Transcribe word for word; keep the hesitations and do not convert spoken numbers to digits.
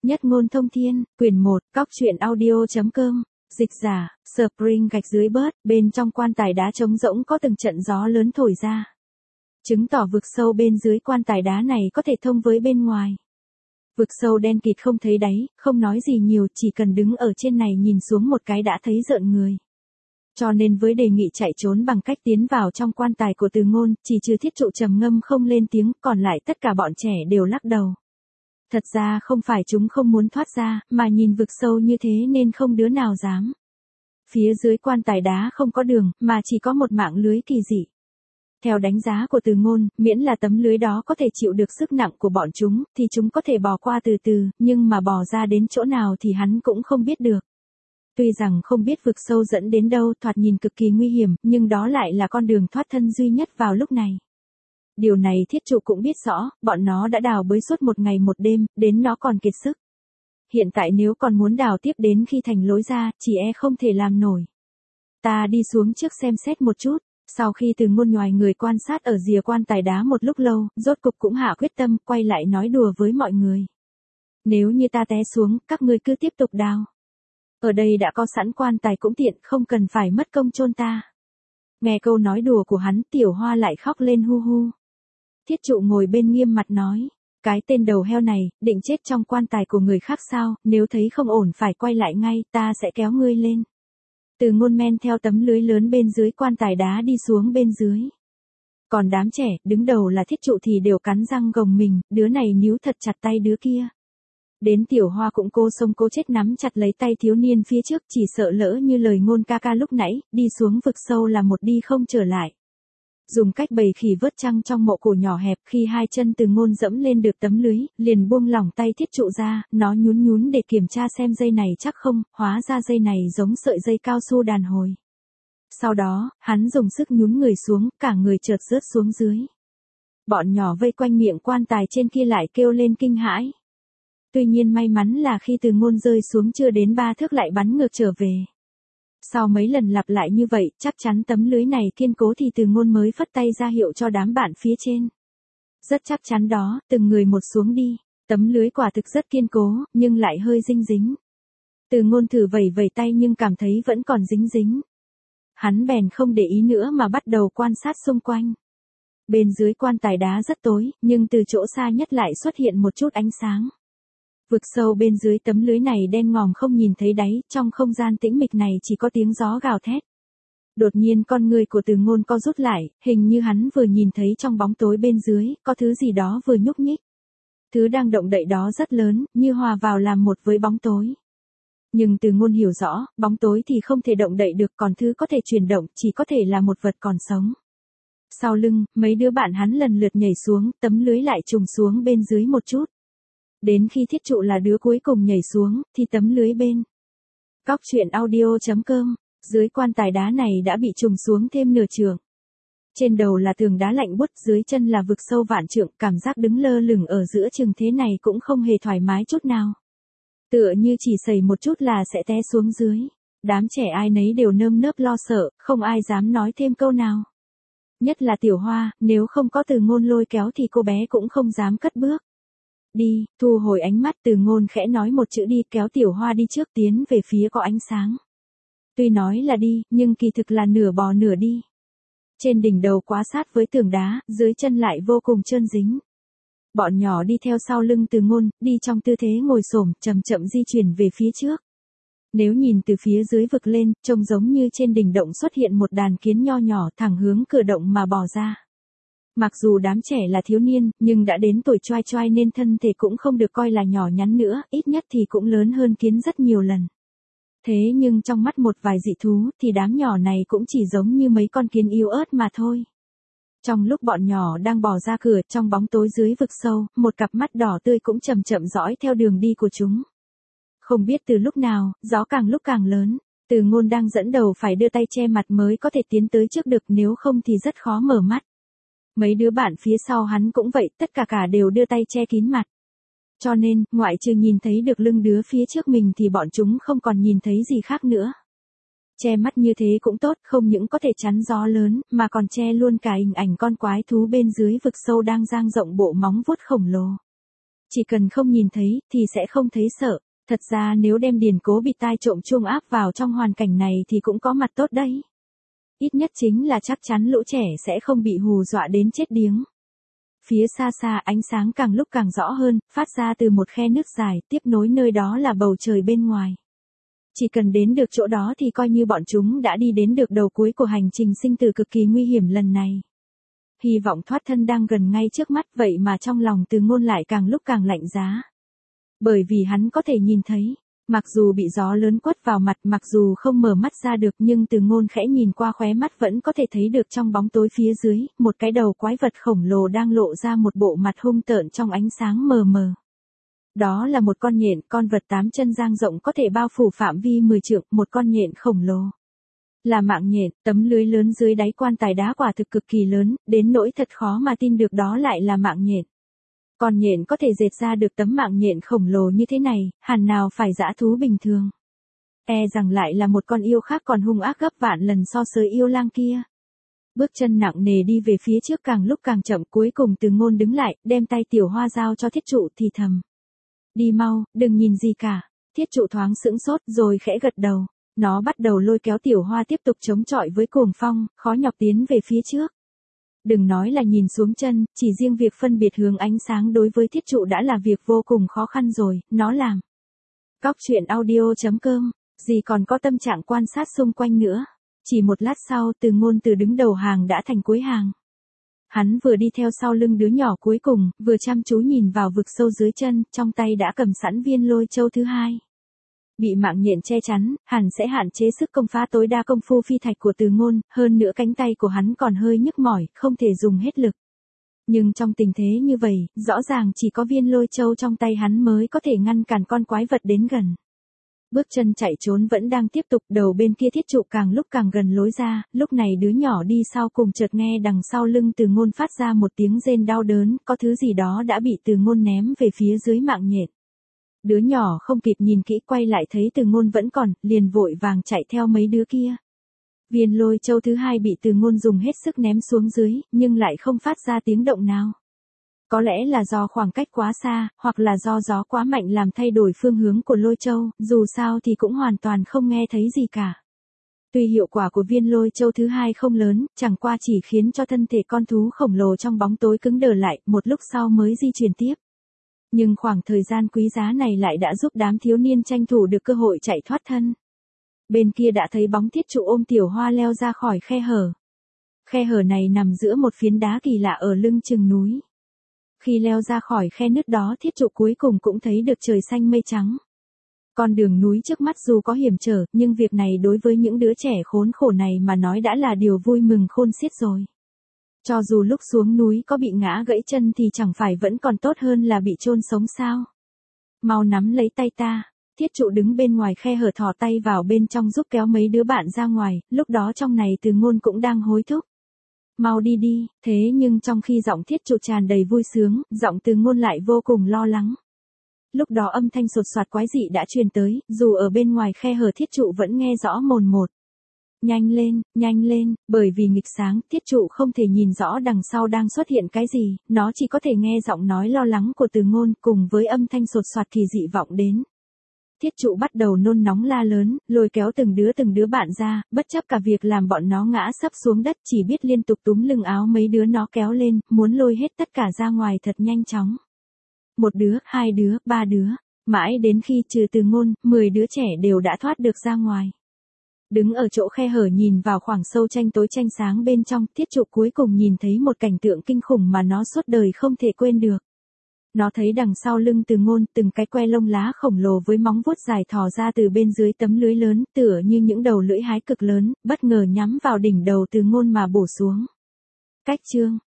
Nhất ngôn thông thiên, quyển một, cóc truyện audio.com, dịch giả, Spring gạch dưới bớt, bên trong quan tài đá trống rỗng có từng trận gió lớn thổi ra. Chứng tỏ vực sâu bên dưới quan tài đá này có thể thông với bên ngoài. Vực sâu đen kịt không thấy đáy, không nói gì nhiều, chỉ cần đứng ở trên này nhìn xuống một cái đã thấy rợn người. Cho nên với đề nghị chạy trốn bằng cách tiến vào trong quan tài của Từ Ngôn, chỉ trừ Thiết Trụ trầm ngâm không lên tiếng, còn lại tất cả bọn trẻ đều lắc đầu. Thật ra không phải chúng không muốn thoát ra, mà nhìn vực sâu như thế nên không đứa nào dám. Phía dưới quan tài đá không có đường, mà chỉ có một mạng lưới kỳ dị. Theo đánh giá của Từ Ngôn, miễn là tấm lưới đó có thể chịu được sức nặng của bọn chúng, thì chúng có thể bò qua từ từ, nhưng mà bò ra đến chỗ nào thì hắn cũng không biết được. Tuy rằng không biết vực sâu dẫn đến đâu, thoạt nhìn cực kỳ nguy hiểm, nhưng đó lại là con đường thoát thân duy nhất vào lúc này. Điều này Thiết Trụ cũng biết rõ, bọn nó đã đào bới suốt một ngày một đêm, đến nó còn kiệt sức. Hiện tại nếu còn muốn đào tiếp đến khi thành lối ra, chỉ e không thể làm nổi. Ta đi xuống trước xem xét một chút. Sau khi Từ Ngôn nhoài người quan sát ở rìa quan tài đá một lúc lâu, rốt cục cũng hạ quyết tâm, quay lại nói đùa với mọi người. Nếu như ta té xuống, các ngươi cứ tiếp tục đào. Ở đây đã có sẵn quan tài cũng tiện, không cần phải mất công chôn ta. Nghe câu nói đùa của hắn, Tiểu Hoa lại khóc lên hu hu. Thiết Trụ ngồi bên nghiêm mặt nói, cái tên đầu heo này, định chết trong quan tài của người khác sao, nếu thấy không ổn phải quay lại ngay, ta sẽ kéo ngươi lên. Từ Ngôn men theo tấm lưới lớn bên dưới quan tài đá đi xuống bên dưới. Còn đám trẻ, đứng đầu là Thiết Trụ thì đều cắn răng gồng mình, đứa này níu thật chặt tay đứa kia. Đến Tiểu Hoa cũng cố sống cố chết nắm chặt lấy tay thiếu niên phía trước, chỉ sợ lỡ như lời Ngôn ca ca lúc nãy, đi xuống vực sâu là một đi không trở lại. Dùng cách bầy khỉ vớt trăng trong mộ cổ nhỏ hẹp, khi hai chân Từ Ngôn dẫm lên được tấm lưới, liền buông lỏng tay Thiết Trụ ra, nó nhún nhún để kiểm tra xem dây này chắc không, hóa ra dây này giống sợi dây cao su đàn hồi. Sau đó, hắn dùng sức nhún người xuống, cả người chợt rớt xuống dưới. Bọn nhỏ vây quanh miệng quan tài trên kia lại kêu lên kinh hãi. Tuy nhiên may mắn là khi Từ Ngôn rơi xuống chưa đến ba thước lại bắn ngược trở về. Sau mấy lần lặp lại như vậy, chắc chắn tấm lưới này kiên cố thì Từ Ngôn mới phất tay ra hiệu cho đám bạn phía trên. Rất chắc chắn đó, từng người một xuống đi. Tấm lưới quả thực rất kiên cố, nhưng lại hơi dinh dính. Từ Ngôn thử vẩy vẩy tay nhưng cảm thấy vẫn còn dính dính. Hắn bèn không để ý nữa mà bắt đầu quan sát xung quanh. Bên dưới quan tài đá rất tối, nhưng từ chỗ xa nhất lại xuất hiện một chút ánh sáng. Vực sâu bên dưới tấm lưới này đen ngòm không nhìn thấy đáy, trong không gian tĩnh mịch này chỉ có tiếng gió gào thét. Đột nhiên con người của Từ Ngôn co rút lại, hình như hắn vừa nhìn thấy trong bóng tối bên dưới, có thứ gì đó vừa nhúc nhích. Thứ đang động đậy đó rất lớn, như hòa vào làm một với bóng tối. Nhưng Từ Ngôn hiểu rõ, bóng tối thì không thể động đậy được, còn thứ có thể chuyển động, chỉ có thể là một vật còn sống. Sau lưng, mấy đứa bạn hắn lần lượt nhảy xuống, tấm lưới lại trùng xuống bên dưới một chút. Đến khi Thiết Trụ là đứa cuối cùng nhảy xuống, thì tấm lưới bên cóc truyện audio.com, dưới quan tài đá này đã bị trùng xuống thêm nửa trượng. Trên đầu là tường đá lạnh buốt, dưới chân là vực sâu vạn trượng, cảm giác đứng lơ lửng ở giữa chừng thế này cũng không hề thoải mái chút nào. Tựa như chỉ sẩy một chút là sẽ té xuống dưới. Đám trẻ ai nấy đều nơm nớp lo sợ, không ai dám nói thêm câu nào. Nhất là Tiểu Hoa, nếu không có Từ Ngôn lôi kéo thì cô bé cũng không dám cất bước. Đi, thu hồi ánh mắt, Từ Ngôn khẽ nói một chữ đi, kéo Tiểu Hoa đi trước tiến về phía có ánh sáng. Tuy nói là đi, nhưng kỳ thực là nửa bò nửa đi. Trên đỉnh đầu quá sát với tường đá, dưới chân lại vô cùng trơn dính. Bọn nhỏ đi theo sau lưng Từ Ngôn, đi trong tư thế ngồi xổm, chậm chậm di chuyển về phía trước. Nếu nhìn từ phía dưới vực lên, trông giống như trên đỉnh động xuất hiện một đàn kiến nho nhỏ thẳng hướng cửa động mà bò ra. Mặc dù đám trẻ là thiếu niên, nhưng đã đến tuổi choai choai nên thân thể cũng không được coi là nhỏ nhắn nữa, ít nhất thì cũng lớn hơn kiến rất nhiều lần. Thế nhưng trong mắt một vài dị thú, thì đám nhỏ này cũng chỉ giống như mấy con kiến yếu ớt mà thôi. Trong lúc bọn nhỏ đang bò ra cửa, trong bóng tối dưới vực sâu, một cặp mắt đỏ tươi cũng chậm chậm dõi theo đường đi của chúng. Không biết từ lúc nào, gió càng lúc càng lớn. Từ Ngôn đang dẫn đầu phải đưa tay che mặt mới có thể tiến tới trước được, nếu không thì rất khó mở mắt. Mấy đứa bạn phía sau hắn cũng vậy, tất cả cả đều đưa tay che kín mặt. Cho nên, ngoại trừ nhìn thấy được lưng đứa phía trước mình thì bọn chúng không còn nhìn thấy gì khác nữa. Che mắt như thế cũng tốt, không những có thể chắn gió lớn, mà còn che luôn cả hình ảnh con quái thú bên dưới vực sâu đang dang rộng bộ móng vuốt khổng lồ. Chỉ cần không nhìn thấy, thì sẽ không thấy sợ. Thật ra nếu đem Điền Cố bị tai trộm chuông áp vào trong hoàn cảnh này thì cũng có mặt tốt đấy. Ít nhất chính là chắc chắn lũ trẻ sẽ không bị hù dọa đến chết điếng. Phía xa xa ánh sáng càng lúc càng rõ hơn, phát ra từ một khe nước dài, tiếp nối nơi đó là bầu trời bên ngoài. Chỉ cần đến được chỗ đó thì coi như bọn chúng đã đi đến được đầu cuối của hành trình sinh tử cực kỳ nguy hiểm lần này. Hy vọng thoát thân đang gần ngay trước mắt, vậy mà trong lòng Từ Ngôn lại càng lúc càng lạnh giá. Bởi vì hắn có thể nhìn thấy, mặc dù bị gió lớn quất vào mặt, mặc dù không mở mắt ra được, nhưng Từ Ngôn khẽ nhìn qua khóe mắt vẫn có thể thấy được trong bóng tối phía dưới, một cái đầu quái vật khổng lồ đang lộ ra một bộ mặt hung tợn trong ánh sáng mờ mờ. Đó là một con nhện, con vật tám chân dang rộng có thể bao phủ phạm vi mười trượng, một con nhện khổng lồ. Là mạng nhện, tấm lưới lớn dưới đáy quan tài đá quả thực cực kỳ lớn, đến nỗi thật khó mà tin được đó lại là mạng nhện. Con nhện có thể dệt ra được tấm mạng nhện khổng lồ như thế này, hẳn nào phải dã thú bình thường. E rằng lại là một con yêu khác còn hung ác gấp vạn lần so với yêu lang kia. Bước chân nặng nề đi về phía trước càng lúc càng chậm, cuối cùng Từ Ngôn đứng lại, đem tay Tiểu Hoa giao cho Thiết Trụ thì thầm. Đi mau, đừng nhìn gì cả. Thiết Trụ thoáng sững sốt rồi khẽ gật đầu. Nó bắt đầu lôi kéo Tiểu Hoa tiếp tục chống chọi với cuồng phong, khó nhọc tiến về phía trước. Đừng nói là nhìn xuống chân, chỉ riêng việc phân biệt hướng ánh sáng đối với Thiết Trụ đã là việc vô cùng khó khăn rồi, nó làm. Cóc truyện audio chấm com, gì còn có tâm trạng quan sát xung quanh nữa. Chỉ một lát sau, Từ Ngôn từ đứng đầu hàng đã thành cuối hàng. Hắn vừa đi theo sau lưng đứa nhỏ cuối cùng, vừa chăm chú nhìn vào vực sâu dưới chân, trong tay đã cầm sẵn viên lôi châu thứ hai. Bị mạng nhện che chắn, hẳn sẽ hạn chế sức công phá tối đa công phu phi thạch của Từ Ngôn, hơn nữa cánh tay của hắn còn hơi nhức mỏi, không thể dùng hết lực. Nhưng trong tình thế như vậy, rõ ràng chỉ có viên lôi châu trong tay hắn mới có thể ngăn cản con quái vật đến gần. Bước chân chạy trốn vẫn đang tiếp tục, đầu bên kia Thiết Trụ càng lúc càng gần lối ra, lúc này đứa nhỏ đi sau cùng chợt nghe đằng sau lưng Từ Ngôn phát ra một tiếng rên đau đớn, có thứ gì đó đã bị Từ Ngôn ném về phía dưới mạng nhện. Đứa nhỏ không kịp nhìn kỹ quay lại thấy Từ Ngôn vẫn còn, liền vội vàng chạy theo mấy đứa kia. Viên lôi châu thứ hai bị Từ Ngôn dùng hết sức ném xuống dưới, nhưng lại không phát ra tiếng động nào. Có lẽ là do khoảng cách quá xa, hoặc là do gió quá mạnh làm thay đổi phương hướng của lôi châu, dù sao thì cũng hoàn toàn không nghe thấy gì cả. Tuy hiệu quả của viên lôi châu thứ hai không lớn, chẳng qua chỉ khiến cho thân thể con thú khổng lồ trong bóng tối cứng đờ lại, một lúc sau mới di chuyển tiếp. Nhưng khoảng thời gian quý giá này lại đã giúp đám thiếu niên tranh thủ được cơ hội chạy thoát thân. Bên kia đã thấy bóng Thiết Trụ ôm Tiểu Hoa leo ra khỏi khe hở. Khe hở này nằm giữa một phiến đá kỳ lạ ở lưng chừng núi. Khi leo ra khỏi khe nứt đó, Thiết Trụ cuối cùng cũng thấy được trời xanh mây trắng. Con đường núi trước mắt dù có hiểm trở, nhưng việc này đối với những đứa trẻ khốn khổ này mà nói đã là điều vui mừng khôn xiết rồi. Cho dù lúc xuống núi có bị ngã gãy chân thì chẳng phải vẫn còn tốt hơn là bị chôn sống sao. Mau nắm lấy tay ta. Thiết Trụ đứng bên ngoài khe hở thò tay vào bên trong giúp kéo mấy đứa bạn ra ngoài, lúc đó trong này Từ Ngôn cũng đang hối thúc. Mau đi đi, thế nhưng trong khi giọng Thiết Trụ tràn đầy vui sướng, giọng Từ Ngôn lại vô cùng lo lắng. Lúc đó âm thanh sột soạt quái dị đã truyền tới, dù ở bên ngoài khe hở Thiết Trụ vẫn nghe rõ mồn một. Nhanh lên, nhanh lên, bởi vì nghịch sáng, Thiết Trụ không thể nhìn rõ đằng sau đang xuất hiện cái gì, nó chỉ có thể nghe giọng nói lo lắng của Từ Ngôn cùng với âm thanh sột soạt kỳ dị vọng đến. Thiết Trụ bắt đầu nôn nóng la lớn, lôi kéo từng đứa từng đứa bạn ra, bất chấp cả việc làm bọn nó ngã sấp xuống đất, chỉ biết liên tục túm lưng áo mấy đứa nó kéo lên, muốn lôi hết tất cả ra ngoài thật nhanh chóng. Một đứa, hai đứa, ba đứa, mãi đến khi trừ Từ Ngôn, mười đứa trẻ đều đã thoát được ra ngoài. Đứng ở chỗ khe hở nhìn vào khoảng sâu tranh tối tranh sáng bên trong, Thiết Trụ cuối cùng nhìn thấy một cảnh tượng kinh khủng mà nó suốt đời không thể quên được. Nó thấy đằng sau lưng Từ Ngôn, từng cái que lông lá khổng lồ với móng vuốt dài thò ra từ bên dưới tấm lưới lớn, tựa như những đầu lưỡi hái cực lớn, bất ngờ nhắm vào đỉnh đầu Từ Ngôn mà bổ xuống. Cách chương